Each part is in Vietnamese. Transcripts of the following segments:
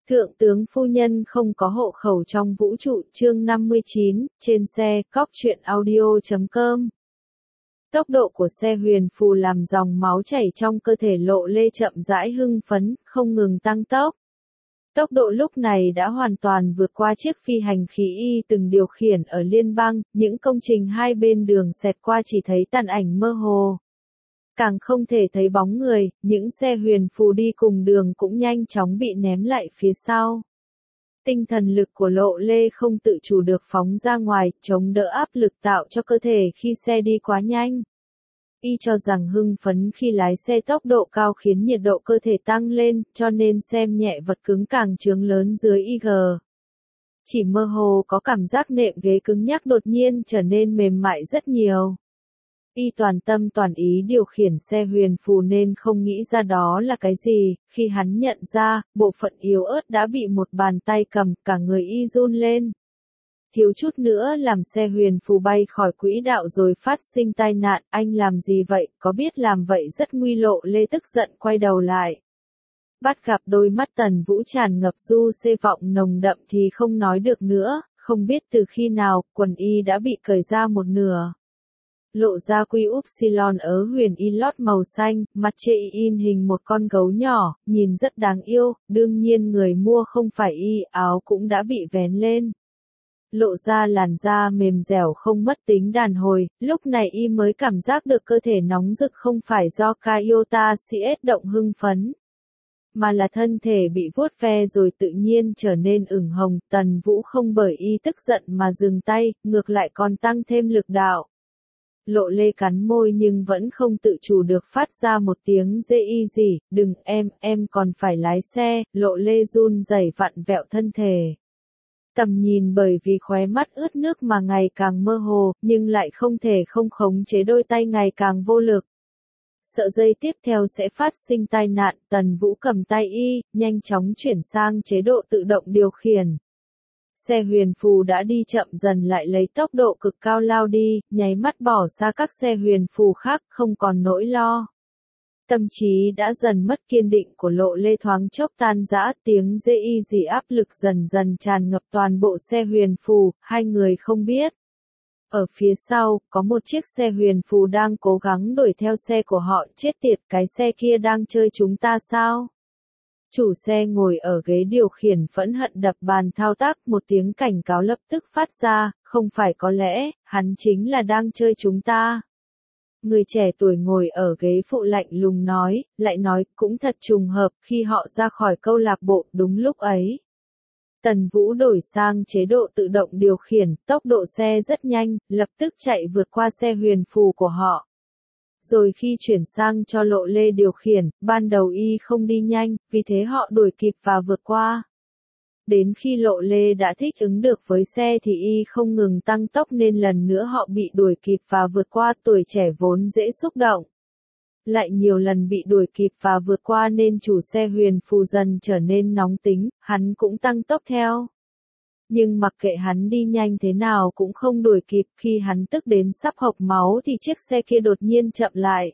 Thượng tướng phu nhân không có hộ khẩu trong vũ trụ chương 59, trên xe, cóc truyện audio.com. Tốc độ của xe huyền phù làm dòng máu chảy trong cơ thể Lộ Lê chậm rãi hưng phấn, không ngừng tăng tốc. Tốc độ lúc này đã hoàn toàn vượt qua chiếc phi hành khí y từng điều khiển ở liên bang, những công trình hai bên đường xẹt qua chỉ thấy tàn ảnh mơ hồ. Càng không thể thấy bóng người, những xe huyền phù đi cùng đường cũng nhanh chóng bị ném lại phía sau. Tinh thần lực của Lộ Lê không tự chủ được phóng ra ngoài, chống đỡ áp lực tạo cho cơ thể khi xe đi quá nhanh. Y cho rằng hưng phấn khi lái xe tốc độ cao khiến nhiệt độ cơ thể tăng lên, cho nên xem nhẹ vật cứng càng chướng lớn dưới IG. Chỉ mơ hồ có cảm giác nệm ghế cứng nhắc đột nhiên trở nên mềm mại rất nhiều. Y toàn tâm toàn ý điều khiển xe huyền phù nên không nghĩ ra đó là cái gì, khi hắn nhận ra, bộ phận yếu ớt đã bị một bàn tay cầm, cả người Y run lên. Thiếu chút nữa làm xe huyền phù bay khỏi quỹ đạo rồi phát sinh tai nạn, anh làm gì vậy, có biết làm vậy rất nguy. Lộ Lê tức giận quay đầu lại. Bắt gặp đôi mắt Tần Vũ tràn ngập du xê vọng nồng đậm thì không nói được nữa, không biết từ khi nào, quần Y đã bị cởi ra một nửa. Lộ ra quy upsilon ớ huyền y lót màu xanh, mặt chệ in hình một con gấu nhỏ, nhìn rất đáng yêu, đương nhiên người mua không phải Y, áo cũng đã bị vén lên. Lộ ra làn da mềm dẻo không mất tính đàn hồi, lúc này Y mới cảm giác được cơ thể nóng rực không phải do Kyota CS động hưng phấn, mà là thân thể bị vuốt ve rồi tự nhiên trở nên ửng hồng. Tần Vũ không bởi Y tức giận mà dừng tay, ngược lại còn tăng thêm lực đạo. Lộ Lê cắn môi nhưng vẫn không tự chủ được phát ra một tiếng dê y gì, đừng em còn phải lái xe. Lộ Lê run rẩy vặn vẹo thân thể. Tầm nhìn bởi vì khóe mắt ướt nước mà ngày càng mơ hồ, nhưng lại không thể không khống chế, đôi tay ngày càng vô lực. Sợ giây tiếp theo sẽ phát sinh tai nạn, Tần Vũ cầm tay Y, nhanh chóng chuyển sang chế độ tự động điều khiển. Xe huyền phù đã đi chậm dần lại lấy tốc độ cực cao lao đi, nháy mắt bỏ xa các xe huyền phù khác, không còn nỗi lo. Tâm trí đã dần mất kiên định của Lộ Lê thoáng chốc tan rã, tiếng dê y dì áp lực dần dần tràn ngập toàn bộ xe huyền phù, hai người không biết. Ở phía sau, có một chiếc xe huyền phù đang cố gắng đuổi theo xe của họ, chết tiệt, cái xe kia đang chơi chúng ta sao? Chủ xe ngồi ở ghế điều khiển phẫn hận đập bàn thao tác, một tiếng cảnh cáo lập tức phát ra, không phải có lẽ, hắn chính là đang chơi chúng ta. Người trẻ tuổi ngồi ở ghế phụ lạnh lùng nói, lại nói, cũng thật trùng hợp, khi họ ra khỏi câu lạc bộ, đúng lúc ấy. Tần Vũ đổi sang chế độ tự động điều khiển, tốc độ xe rất nhanh, lập tức chạy vượt qua xe huyền phù của họ. Rồi khi chuyển sang cho Lộ Lê điều khiển, ban đầu Y không đi nhanh, vì thế họ đuổi kịp và vượt qua. Đến khi Lộ Lê đã thích ứng được với xe thì Y không ngừng tăng tốc nên lần nữa họ bị đuổi kịp và vượt qua. Tuổi trẻ vốn dễ xúc động. Lại nhiều lần bị đuổi kịp và vượt qua nên chủ xe huyền phù dần trở nên nóng tính, hắn cũng tăng tốc theo. Nhưng mặc kệ hắn đi nhanh thế nào cũng không đuổi kịp, khi hắn tức đến sắp hộc máu thì chiếc xe kia đột nhiên chậm lại.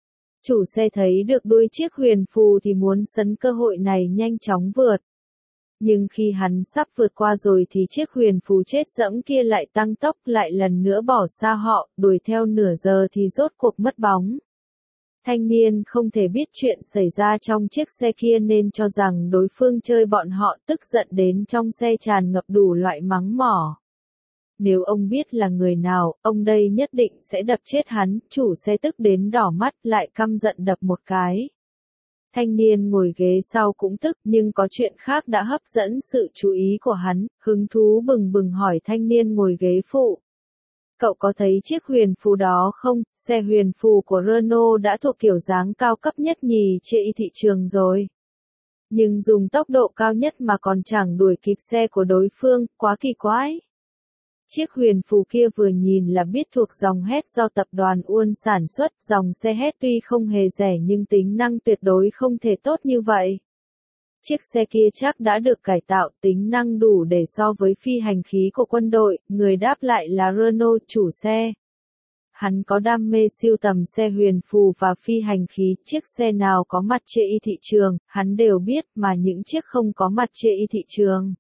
Chủ xe thấy được đuôi chiếc huyền phù thì muốn sấn cơ hội này nhanh chóng vượt. Nhưng khi hắn sắp vượt qua rồi thì chiếc huyền phù chết dẫm kia lại tăng tốc, lại lần nữa bỏ xa họ, đuổi theo nửa giờ thì rốt cuộc mất bóng. Thanh niên không thể biết chuyện xảy ra trong chiếc xe kia nên cho rằng đối phương chơi bọn họ, tức giận đến trong xe tràn ngập đủ loại mắng mỏ. Nếu ông biết là người nào, ông đây nhất định sẽ đập chết hắn. Chủ xe tức đến đỏ mắt, lại căm giận đập một cái. Thanh niên ngồi ghế sau cũng tức, nhưng có chuyện khác đã hấp dẫn sự chú ý của hắn, hứng thú bừng bừng hỏi thanh niên ngồi ghế phụ. Cậu có thấy chiếc huyền phù đó không? Xe huyền phù của Renault đã thuộc kiểu dáng cao cấp nhất nhì trên thị trường rồi. Nhưng dùng tốc độ cao nhất mà còn chẳng đuổi kịp xe của đối phương, quá kỳ quái. Chiếc huyền phù kia vừa nhìn là biết thuộc dòng Hét do tập đoàn Uôn sản xuất. Dòng xe Hét tuy không hề rẻ nhưng tính năng tuyệt đối không thể tốt như vậy. Chiếc xe kia chắc đã được cải tạo, tính năng đủ để so với phi hành khí của quân đội. Người đáp lại là Renault. Chủ xe Hắn có đam mê sưu tầm xe huyền phù và phi hành khí, chiếc xe nào có mặt trên thị trường, hắn đều biết, mà những chiếc không có mặt trên thị trường.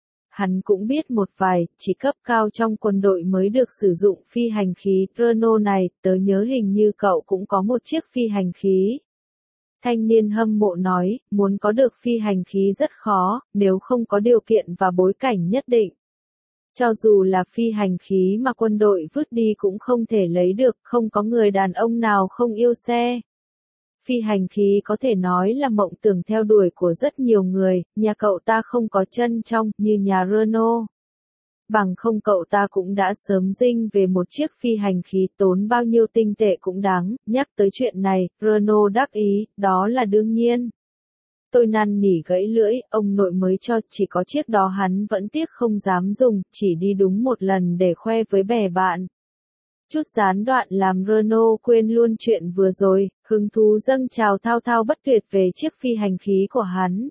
Hắn cũng biết một vài, chỉ cấp cao trong quân đội mới được sử dụng phi hành khí Renault này, tớ nhớ hình như cậu cũng có một chiếc phi hành khí. Thanh niên hâm mộ nói, muốn có được phi hành khí rất khó, nếu không có điều kiện và bối cảnh nhất định. Cho dù là phi hành khí mà quân đội vứt đi cũng không thể lấy được, không có người đàn ông nào không yêu xe. Phi hành khí có thể nói là mộng tưởng theo đuổi của rất nhiều người, nhà cậu ta không có chân trong, như nhà Renault. Bằng không cậu ta cũng đã sớm dinh về một chiếc phi hành khí, tốn bao nhiêu tinh tệ cũng đáng. Nhắc tới chuyện này, Renault đắc ý, đó là đương nhiên. Tôi năn nỉ gãy lưỡi, ông nội mới cho, chỉ có chiếc đó hắn vẫn tiếc không dám dùng, chỉ đi đúng một lần để khoe với bè bạn. Chút gián đoạn làm Renault quên luôn chuyện vừa rồi, hứng thú dâng trào thao thao bất tuyệt về chiếc phi hành khí của hắn.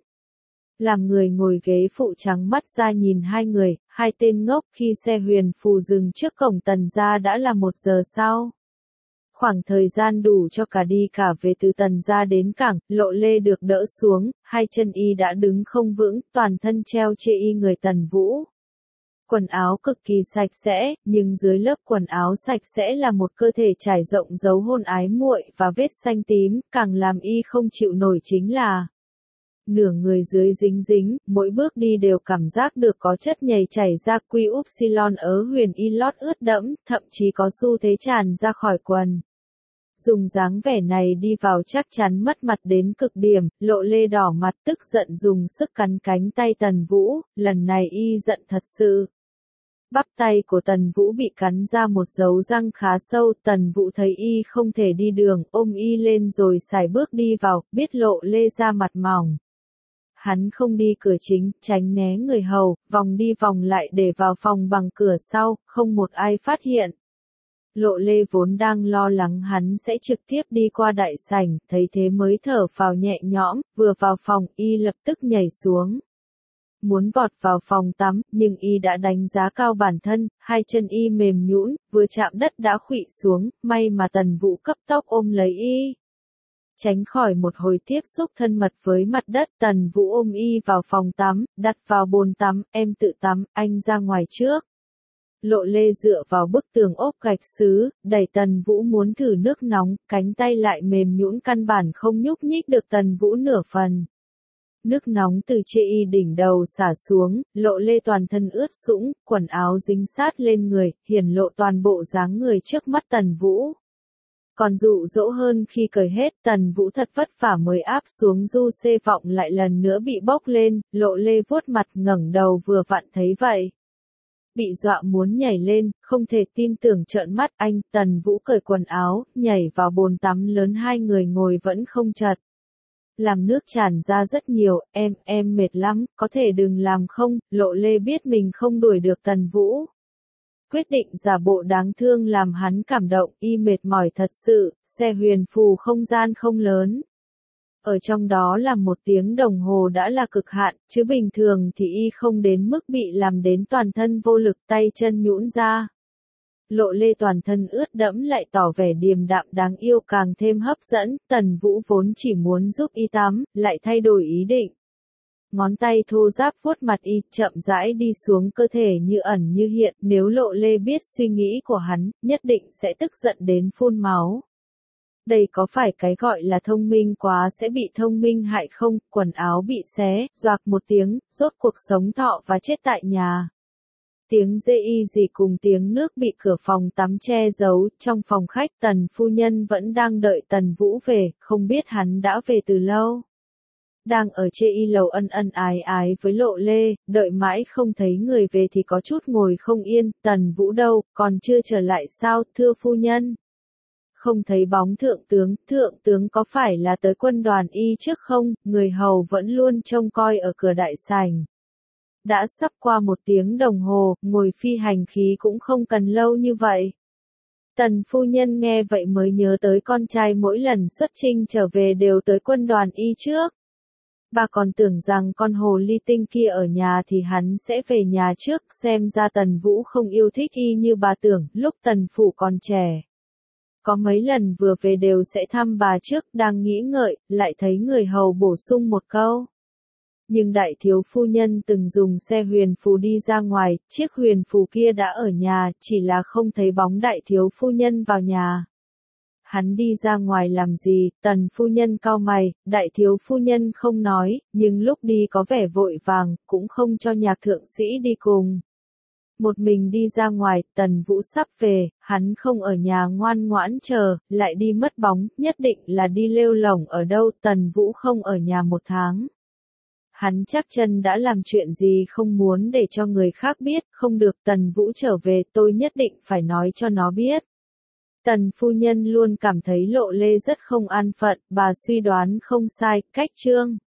Làm người ngồi ghế phụ trắng mắt ra nhìn hai người, hai tên ngốc, khi xe huyền phù dừng trước cổng Tần gia đã là 1 giờ sau. Khoảng thời gian đủ cho cả đi cả về từ Tần gia đến cảng, Lộ Lê được đỡ xuống, hai chân y đã đứng không vững, toàn thân treo chê y người Tần Vũ. Quần áo cực kỳ sạch sẽ, nhưng dưới lớp quần áo sạch sẽ là một cơ thể trải rộng dấu hôn ái muội và vết xanh tím, càng làm y không chịu nổi chính là nửa người dưới dính dính, mỗi bước đi đều cảm giác được có chất nhầy chảy ra, quy upsilon ớ huyền y lót ướt đẫm, thậm chí có xu thế tràn ra khỏi quần. Dùng dáng vẻ này đi vào chắc chắn mất mặt đến cực điểm, Lộ Lê đỏ mặt tức giận dùng sức cắn cánh tay Tần Vũ, lần này y giận thật sự. Bắp tay của Tần Vũ bị cắn ra một dấu răng khá sâu, Tần Vũ thấy y không thể đi đường, ôm y lên rồi sải bước đi vào, biết Lộ Lê ra mặt mỏng. Hắn không đi cửa chính, tránh né người hầu, vòng đi vòng lại để vào phòng bằng cửa sau, không một ai phát hiện. Lộ Lê vốn đang lo lắng hắn sẽ trực tiếp đi qua đại sảnh, thấy thế mới thở phào nhẹ nhõm, vừa vào phòng, y lập tức nhảy xuống. Muốn vọt vào phòng tắm, nhưng y đã đánh giá cao bản thân, hai chân y mềm nhũn, vừa chạm đất đã khuỵu xuống, may mà Tần Vũ cấp tốc ôm lấy y. Tránh khỏi một hồi tiếp xúc thân mật với mặt đất, Tần Vũ ôm y vào phòng tắm, đặt vào bồn tắm, em tự tắm, anh ra ngoài trước. Lộ Lê dựa vào bức tường ốp gạch sứ, đẩy Tần Vũ muốn thử nước nóng, cánh tay lại mềm nhũn căn bản không nhúc nhích được Tần Vũ nửa phần. Nước nóng từ chê y đỉnh đầu xả xuống, Lộ Lê toàn thân ướt sũng, quần áo dính sát lên người, hiển lộ toàn bộ dáng người trước mắt Tần Vũ. Còn dụ dỗ hơn khi cởi hết, Tần Vũ thật vất vả mới áp xuống du xê vọng lại lần nữa bị bốc lên, Lộ Lê vuốt mặt ngẩng đầu vừa vặn thấy vậy. Bị dọa muốn nhảy lên, không thể tin tưởng trợn mắt anh, Tần Vũ cởi quần áo, nhảy vào bồn tắm lớn, hai người ngồi vẫn không chật. Làm nước tràn ra rất nhiều, em mệt lắm, có thể đừng làm không, Lộ Lê biết mình không đuổi được Tần Vũ. Quyết định giả bộ đáng thương làm hắn cảm động, y mệt mỏi thật sự, xe huyền phù không gian không lớn. Ở trong đó là 1 tiếng đồng hồ đã là cực hạn, chứ bình thường thì y không đến mức bị làm đến toàn thân vô lực, tay chân nhũn ra. Lộ Lê toàn thân ướt đẫm lại tỏ vẻ điềm đạm đáng yêu càng thêm hấp dẫn, Tần Vũ vốn chỉ muốn giúp y tắm, lại thay đổi ý định. Ngón tay thô ráp vuốt mặt y, chậm rãi đi xuống cơ thể như ẩn như hiện, nếu Lộ Lê biết suy nghĩ của hắn, nhất định sẽ tức giận đến phun máu. Đây có phải cái gọi là thông minh quá sẽ bị thông minh hại không, quần áo bị xé, doạc một tiếng, rốt cuộc sống thọ và chết tại nhà. Tiếng dê y gì cùng tiếng nước bị cửa phòng tắm che giấu, trong phòng khách Tần phu nhân vẫn đang đợi Tần Vũ về, không biết hắn đã về từ lâu. Đang ở chê y lầu ân ân ái ái với Lộ Lê, đợi mãi không thấy người về thì có chút ngồi không yên, Tần Vũ đâu, còn chưa trở lại sao, thưa phu nhân. Không thấy bóng thượng tướng có phải là tới quân đoàn y trước không, người hầu vẫn luôn trông coi ở cửa đại sảnh. Đã sắp qua 1 tiếng đồng hồ, ngồi phi hành khí cũng không cần lâu như vậy. Tần phu nhân nghe vậy mới nhớ tới con trai mỗi lần xuất chinh trở về đều tới quân đoàn y trước. Bà còn tưởng rằng con hồ ly tinh kia ở nhà thì hắn sẽ về nhà trước, xem ra Tần Vũ không yêu thích y như bà tưởng, lúc Tần Phủ còn trẻ. Có mấy lần vừa về đều sẽ thăm bà trước, đang nghĩ ngợi, lại thấy người hầu bổ sung một câu. Nhưng đại thiếu phu nhân từng dùng xe huyền phù đi ra ngoài, chiếc huyền phù kia đã ở nhà, chỉ là không thấy bóng đại thiếu phu nhân vào nhà. Hắn đi ra ngoài làm gì? Tần phu nhân cau mày, đại thiếu phu nhân không nói, nhưng lúc đi có vẻ vội vàng, cũng không cho nhạc thượng sĩ đi cùng. Một mình đi ra ngoài, Tần Vũ sắp về, hắn không ở nhà ngoan ngoãn chờ, lại đi mất bóng, nhất định là đi lêu lổng ở đâu, Tần Vũ không ở nhà 1 tháng. Hắn chắc chân đã làm chuyện gì không muốn để cho người khác biết, không được, Tần Vũ trở về, tôi nhất định phải nói cho nó biết. Tần phu nhân luôn cảm thấy Lộ Lê rất không an phận, bà suy đoán không sai, cách Trương